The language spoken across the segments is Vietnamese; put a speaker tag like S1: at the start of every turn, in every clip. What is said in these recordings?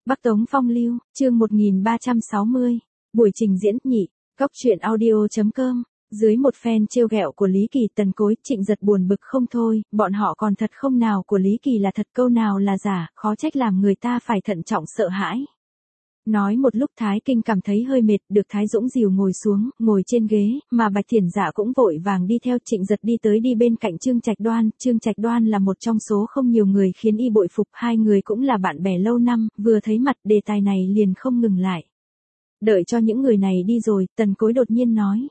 S1: Bắc Tống Phong Lưu, chương 1360, buổi trình diễn nhị, góc truyện audio.com, dưới một phen trêu ghẹo của Lý Kỳ Tần Cối, Trịnh Giật buồn bực không thôi, bọn họ còn thật không nào của Lý Kỳ là thật câu nào là giả, khó trách làm người ta phải thận trọng sợ hãi. Nói một lúc Thái Kinh cảm thấy hơi mệt, được Thái Dũng dìu ngồi xuống, ngồi trên ghế, mà Bạch Thiển Dạ cũng vội vàng đi theo. Trịnh Giật đi tới đi bên cạnh Trương Trạch Đoan. Trương Trạch Đoan là một trong số không nhiều người khiến y bội phục, hai người cũng là bạn bè lâu năm, vừa thấy mặt đề tài này liền không ngừng lại. Đợi cho những người này đi rồi, Tần Cối đột nhiên nói: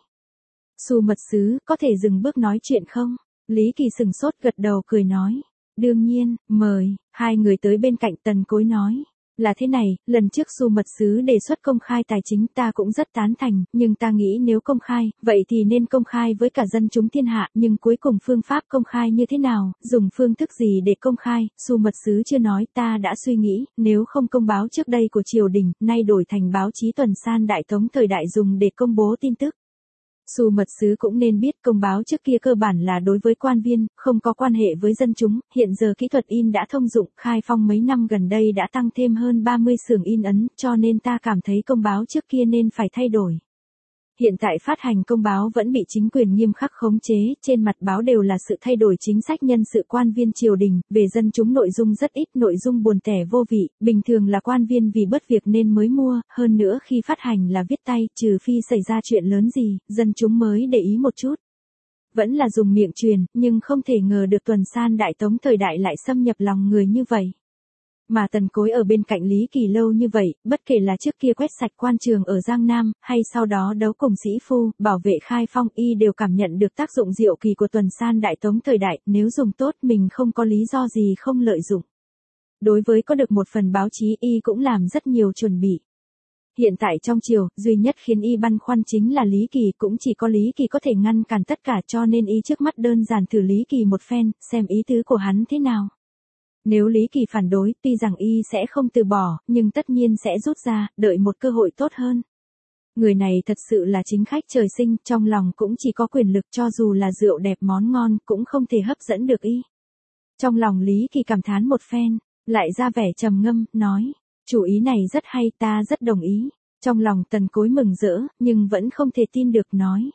S1: Xu mật sứ, có thể dừng bước nói chuyện không? Lý Kỳ sừng sốt gật đầu cười nói: Đương nhiên, mời. Hai người tới bên cạnh Tần Cối nói: Là thế này, lần trước Xu mật sứ đề xuất công khai tài chính ta cũng rất tán thành, nhưng ta nghĩ nếu công khai, vậy thì nên công khai với cả dân chúng thiên hạ, nhưng cuối cùng phương pháp công khai như thế nào, dùng phương thức gì để công khai, Xu mật sứ chưa nói, ta đã suy nghĩ, nếu không công báo trước đây của triều đình, nay đổi thành báo chí tuần san Đại Tống thời đại dùng để công bố tin tức. Xu mật sứ cũng nên biết công báo trước kia cơ bản là đối với quan viên, không có quan hệ với dân chúng, hiện giờ kỹ thuật in đã thông dụng, khai phong mấy năm gần đây đã tăng thêm hơn 30 xưởng in ấn, cho nên ta cảm thấy công báo trước kia nên phải thay đổi. Hiện tại phát hành công báo vẫn bị chính quyền nghiêm khắc khống chế, trên mặt báo đều là sự thay đổi chính sách nhân sự quan viên triều đình, về dân chúng nội dung rất ít, nội dung buồn tẻ vô vị, bình thường là quan viên vì bất việc nên mới mua, hơn nữa khi phát hành là viết tay, trừ phi xảy ra chuyện lớn gì, dân chúng mới để ý một chút. Vẫn là dùng miệng truyền, nhưng không thể ngờ được tuần san Đại Tống thời đại lại xâm nhập lòng người như vậy. Mà Tần Cối ở bên cạnh Lý Kỳ lâu như vậy, bất kể là trước kia quét sạch quan trường ở Giang Nam, hay sau đó đấu cùng sĩ phu, bảo vệ khai phong, y đều cảm nhận được tác dụng diệu kỳ của tuần san Đại Tống thời đại, nếu dùng tốt mình không có lý do gì không lợi dụng. Đối với có được một phần báo chí y cũng làm rất nhiều chuẩn bị. Hiện tại trong triều, duy nhất khiến y băn khoăn chính là Lý Kỳ, cũng chỉ có Lý Kỳ có thể ngăn cản tất cả, cho nên y trước mắt đơn giản thử Lý Kỳ một phen, xem ý tứ của hắn thế nào. Nếu Lý Kỳ phản đối, tuy rằng y sẽ không từ bỏ, nhưng tất nhiên sẽ rút ra, đợi một cơ hội tốt hơn. Người này thật sự là chính khách trời sinh, trong lòng cũng chỉ có quyền lực, cho dù là rượu đẹp món ngon, cũng không thể hấp dẫn được y. Trong lòng Lý Kỳ cảm thán một phen, lại ra vẻ trầm ngâm, nói: Chủ ý này rất hay, ta rất đồng ý. Trong lòng Tần Cối mừng rỡ, nhưng vẫn không thể tin được, nói: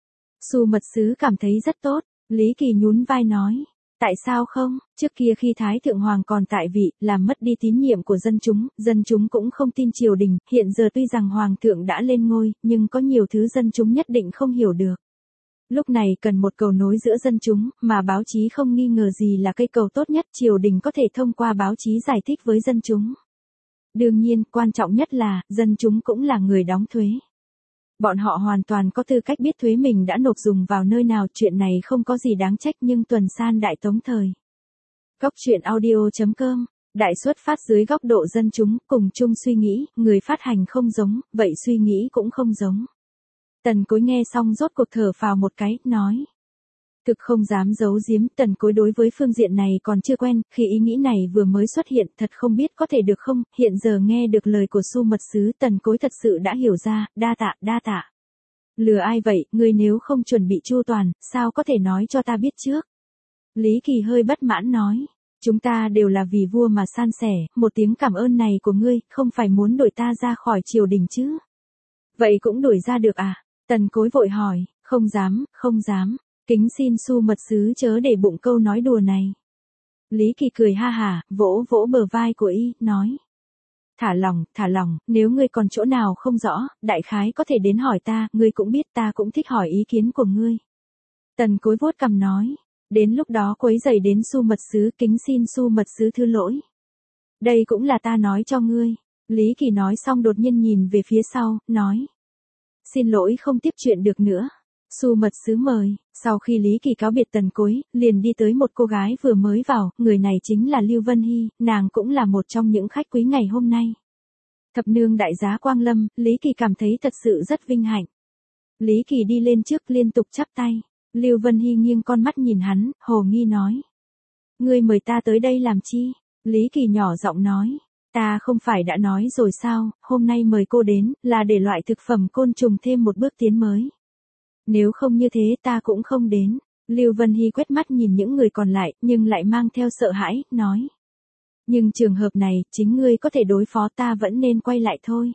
S1: Xu mật sứ cảm thấy rất tốt. Lý Kỳ nhún vai nói: Tại sao không, trước kia khi Thái Thượng Hoàng còn tại vị, làm mất đi tín nhiệm của dân chúng cũng không tin triều đình, hiện giờ tuy rằng Hoàng thượng đã lên ngôi, nhưng có nhiều thứ dân chúng nhất định không hiểu được. Lúc này cần một cầu nối giữa dân chúng, mà báo chí không nghi ngờ gì là cây cầu tốt nhất, triều đình có thể thông qua báo chí giải thích với dân chúng. Đương nhiên, quan trọng nhất là, dân chúng cũng là người đóng thuế. Bọn họ hoàn toàn có tư cách biết thuế mình đã nộp dùng vào nơi nào, chuyện này không có gì đáng trách, nhưng tuần san Đại Tống thời. Góc truyện audio.com, đại xuất phát dưới góc độ dân chúng, cùng chung suy nghĩ, người phát hành không giống, vậy suy nghĩ cũng không giống. Tần Cối nghe xong rốt cuộc thở phào một cái, nói: Thực không dám giấu giếm, Tần Cối đối với phương diện này còn chưa quen, khi ý nghĩ này vừa mới xuất hiện, thật không biết có thể được không, hiện giờ nghe được lời của Xu mật sứ, Tần Cối thật sự đã hiểu ra, đa tạ. Lừa ai vậy, ngươi nếu không chuẩn bị chu toàn, sao có thể nói cho ta biết trước? Lý Kỳ hơi bất mãn nói: Chúng ta đều là vì vua mà san sẻ, một tiếng cảm ơn này của ngươi, không phải muốn đuổi ta ra khỏi triều đình chứ? Vậy cũng đuổi ra được à? Tần Cối vội hỏi: Không dám. Kính xin Xu mật sứ chớ để bụng câu nói đùa này. Lý Kỳ cười ha hả, vỗ bờ vai của y, nói: Thả lòng, nếu ngươi còn chỗ nào không rõ, đại khái có thể đến hỏi ta, ngươi cũng biết ta cũng thích hỏi ý kiến của ngươi. Tần Cối vuốt cằm nói: Đến lúc đó quấy rầy đến Xu mật sứ, kính xin Xu mật sứ thứ lỗi. Đây cũng là ta nói cho ngươi. Lý Kỳ nói xong đột nhiên nhìn về phía sau, nói: Xin lỗi không tiếp chuyện được nữa. Xu mật sứ mời. Sau khi Lý Kỳ cáo biệt Tần Cối, liền đi tới một cô gái vừa mới vào, người này chính là Lưu Vân Hy, nàng cũng là một trong những khách quý ngày hôm nay. Thập nương đại giá quang lâm, Lý Kỳ cảm thấy thật sự rất vinh hạnh. Lý Kỳ đi lên trước liên tục chắp tay. Lưu Vân Hy nghiêng con mắt nhìn hắn, hồ nghi nói: Ngươi mời ta tới đây làm chi? Lý Kỳ nhỏ giọng nói: Ta không phải đã nói rồi sao, hôm nay mời cô đến, là để loại thực phẩm côn trùng thêm một bước tiến mới. Nếu không như thế ta cũng không đến. Lưu Vân Hy quét mắt nhìn những người còn lại, nhưng lại mang theo sợ hãi, nói: Nhưng trường hợp này, chính ngươi có thể đối phó, ta vẫn nên quay lại thôi.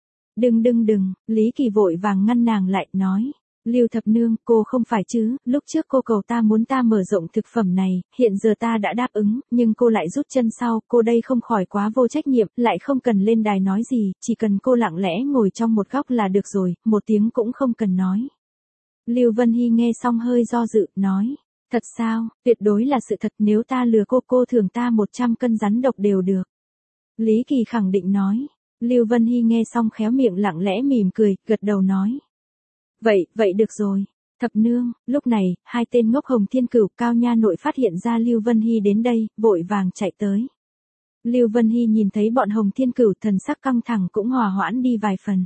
S1: Đừng, Lý Kỳ vội vàng ngăn nàng lại, nói. Lưu thập nương, cô không phải chứ, lúc trước cô cầu ta muốn ta mở rộng thực phẩm này, hiện giờ ta đã đáp ứng, nhưng cô lại rút chân sau, cô đây không khỏi quá vô trách nhiệm, lại không cần lên đài nói gì, chỉ cần cô lặng lẽ ngồi trong một góc là được rồi, một tiếng cũng không cần nói. Lưu Vân Hy nghe xong hơi do dự, nói. Thật sao, tuyệt đối là sự thật, nếu ta lừa cô thưởng ta 100 cân rắn độc đều được. Lý Kỳ khẳng định nói. Lưu Vân Hy nghe xong khéo miệng lặng lẽ mỉm cười, gật đầu nói. Vậy được rồi. Thập nương, lúc này, hai tên ngốc Hồng Thiên Cửu Cao Nha Nội phát hiện ra Lưu Vân Hy đến đây, vội vàng chạy tới. Lưu Vân Hy nhìn thấy bọn Hồng Thiên Cửu thần sắc căng thẳng cũng hòa hoãn đi vài phần.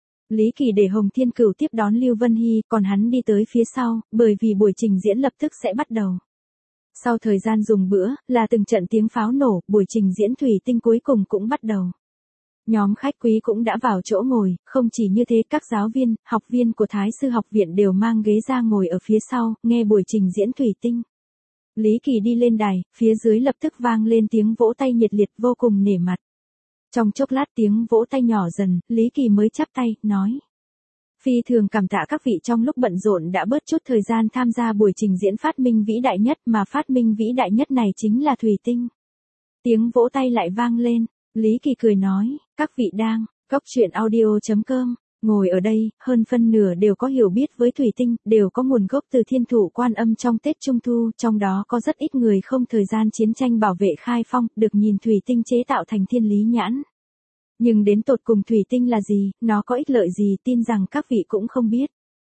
S1: Lý Kỳ để Hồng Thiên Cửu tiếp đón Lưu Vân Hy, còn hắn đi tới phía sau, bởi vì buổi trình diễn lập tức sẽ bắt đầu. Sau thời gian dùng bữa, là từng trận tiếng pháo nổ, buổi trình diễn thủy tinh cuối cùng cũng bắt đầu. Nhóm khách quý cũng đã vào chỗ ngồi, không chỉ như thế các giáo viên, học viên của Thái sư học viện đều mang ghế ra ngồi ở phía sau, nghe buổi trình diễn thủy tinh. Lý Kỳ đi lên đài, phía dưới lập tức vang lên tiếng vỗ tay nhiệt liệt vô cùng nể mặt. Trong chốc lát tiếng vỗ tay nhỏ dần, Lý Kỳ mới chắp tay, nói. Phi thường cảm tạ các vị trong lúc bận rộn đã bớt chút thời gian tham gia buổi trình diễn phát minh vĩ đại nhất, mà phát minh vĩ đại nhất này chính là thủy tinh. Tiếng vỗ tay lại vang lên, Lý Kỳ cười nói, các vị đang, goctruyện.audio.com, ngồi ở đây, hơn phân nửa đều có hiểu biết với thủy tinh, đều có nguồn gốc từ Thiên Thủ Quan Âm trong Tết Trung Thu, trong đó có rất ít người không thời gian chiến tranh bảo vệ khai phong, được nhìn thủy tinh chế tạo thành thiên lý nhãn. Nhưng đến tột cùng thủy tinh là gì, nó có ích lợi gì, tin rằng các vị cũng không biết.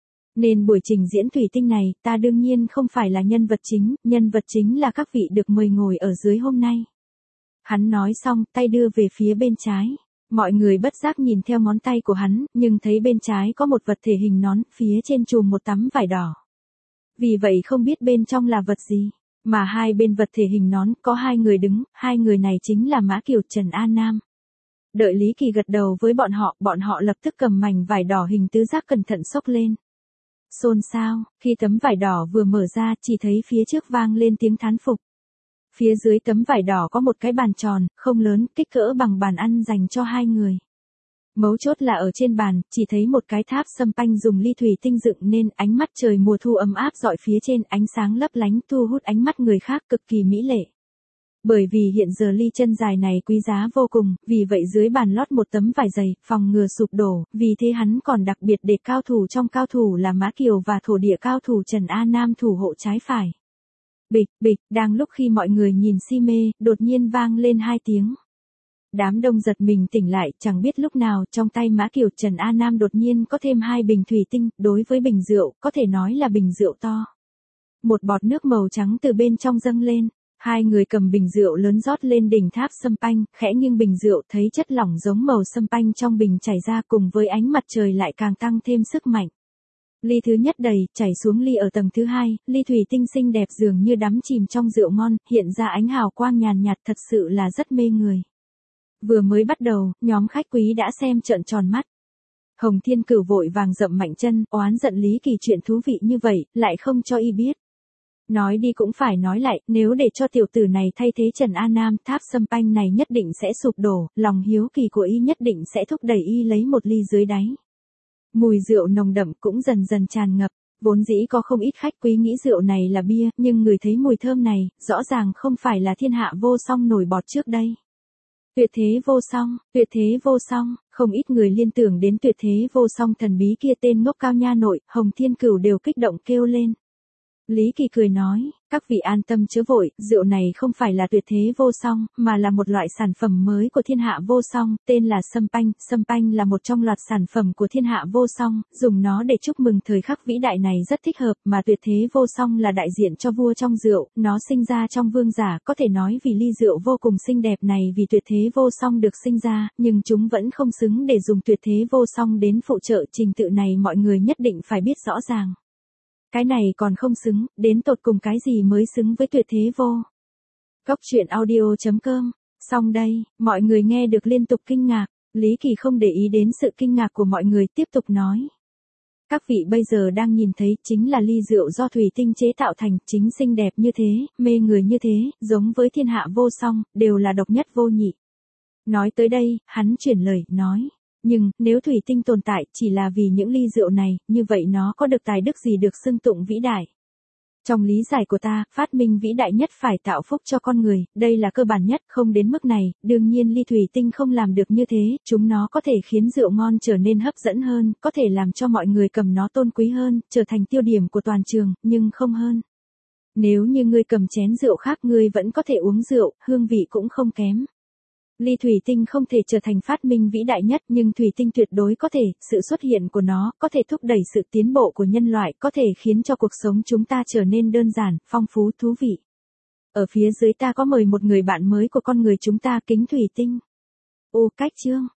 S1: Nên buổi trình diễn thủy tinh này, ta đương nhiên không phải là nhân vật chính là các vị được mời ngồi ở dưới hôm nay. Hắn nói xong, tay đưa về phía bên trái. Mọi người bất giác nhìn theo ngón tay của hắn, nhưng thấy bên trái có một vật thể hình nón, phía trên trùm một tấm vải đỏ. Vì vậy không biết bên trong là vật gì, mà hai bên vật thể hình nón có hai người đứng, hai người này chính là Mã Kiều Trần An Nam. Đợi Lý Kỳ gật đầu với bọn họ lập tức cầm mảnh vải đỏ hình tứ giác cẩn thận xốc lên. Xôn xao, khi tấm vải đỏ vừa mở ra, chỉ thấy phía trước vang lên tiếng thán phục. Phía dưới tấm vải đỏ có một cái bàn tròn, không lớn, kích cỡ bằng bàn ăn dành cho hai người. Mấu chốt là ở trên bàn, chỉ thấy một cái tháp sâm panh dùng ly thủy tinh dựng nên, ánh mắt trời mùa thu ấm áp rọi phía trên, ánh sáng lấp lánh thu hút ánh mắt người khác, cực kỳ mỹ lệ. Bởi vì hiện giờ ly chân dài này quý giá vô cùng, vì vậy dưới bàn lót một tấm vải dày, phòng ngừa sụp đổ, vì thế hắn còn đặc biệt để cao thủ trong cao thủ là Mã Kiều và thổ địa cao thủ Trần A Nam thủ hộ trái phải. Bịch, đang lúc khi mọi người nhìn si mê, đột nhiên vang lên hai tiếng. Đám đông giật mình tỉnh lại, chẳng biết lúc nào, trong tay Mã Kiều Trần A Nam đột nhiên có thêm hai bình thủy tinh, đối với bình rượu, có thể nói là bình rượu to. Một bọt nước màu trắng từ bên trong dâng lên. Hai người cầm bình rượu lớn rót lên đỉnh tháp sâm panh, khẽ nghiêng bình rượu thấy chất lỏng giống màu sâm panh trong bình chảy ra cùng với ánh mặt trời lại càng tăng thêm sức mạnh. Ly thứ nhất đầy, chảy xuống ly ở tầng thứ hai, ly thủy tinh xinh đẹp dường như đắm chìm trong rượu ngon, hiện ra ánh hào quang nhàn nhạt thật sự là rất mê người. Vừa mới bắt đầu, nhóm khách quý đã xem trợn tròn mắt. Hồng Thiên Cửu vội vàng dậm mạnh chân, oán giận Lý Kỳ chuyện thú vị như vậy, lại không cho y biết. Nói đi cũng phải nói lại, nếu để cho tiểu tử này thay thế Trần A Nam, tháp sâm panh này nhất định sẽ sụp đổ, lòng hiếu kỳ của y nhất định sẽ thúc đẩy y lấy một ly dưới đáy. Mùi rượu nồng đậm cũng dần dần tràn ngập, vốn dĩ có không ít khách quý nghĩ rượu này là bia, nhưng người thấy mùi thơm này, rõ ràng không phải là thiên hạ vô song nổi bọt trước đây. Tuyệt thế vô song, không ít người liên tưởng đến tuyệt thế vô song thần bí kia tên ngốc Cao Nha Nội, Hồng Thiên Cửu đều kích động kêu lên. Lý Kỳ cười nói, các vị an tâm chớ vội, rượu này không phải là tuyệt thế vô song, mà là một loại sản phẩm mới của thiên hạ vô song, tên là sâm panh là một trong loạt sản phẩm của thiên hạ vô song, dùng nó để chúc mừng thời khắc vĩ đại này rất thích hợp, mà tuyệt thế vô song là đại diện cho vua trong rượu, nó sinh ra trong vương giả, có thể nói vì ly rượu vô cùng xinh đẹp này vì tuyệt thế vô song được sinh ra, nhưng chúng vẫn không xứng để dùng tuyệt thế vô song đến phụ trợ, trình tự này mọi người nhất định phải biết rõ ràng. Cái này còn không xứng, đến tột cùng cái gì mới xứng với tuyệt thế vô. Goctruyện.audio.com. Xong đây, mọi người nghe được liên tục kinh ngạc, Lý Kỳ không để ý đến sự kinh ngạc của mọi người tiếp tục nói. Các vị bây giờ đang nhìn thấy chính là ly rượu do thủy tinh chế tạo thành, chính xinh đẹp như thế, mê người như thế, giống với thiên hạ vô song, đều là độc nhất vô nhị. Nói tới đây, hắn chuyển lời, nói. Nhưng, nếu thủy tinh tồn tại chỉ là vì những ly rượu này, như vậy nó có được tài đức gì được xưng tụng vĩ đại? Trong lý giải của ta, phát minh vĩ đại nhất phải tạo phúc cho con người, đây là cơ bản nhất, không đến mức này, đương nhiên ly thủy tinh không làm được như thế, chúng nó có thể khiến rượu ngon trở nên hấp dẫn hơn, có thể làm cho mọi người cầm nó tôn quý hơn, trở thành tiêu điểm của toàn trường, nhưng không hơn. Nếu như ngươi cầm chén rượu khác ngươi vẫn có thể uống rượu, hương vị cũng không kém. Ly thủy tinh không thể trở thành phát minh vĩ đại nhất nhưng thủy tinh tuyệt đối có thể, sự xuất hiện của nó có thể thúc đẩy sự tiến bộ của nhân loại, có thể khiến cho cuộc sống chúng ta trở nên đơn giản, phong phú, thú vị. Ở phía dưới ta có mời một người bạn mới của con người chúng ta, kính thủy tinh. Ô cách chương.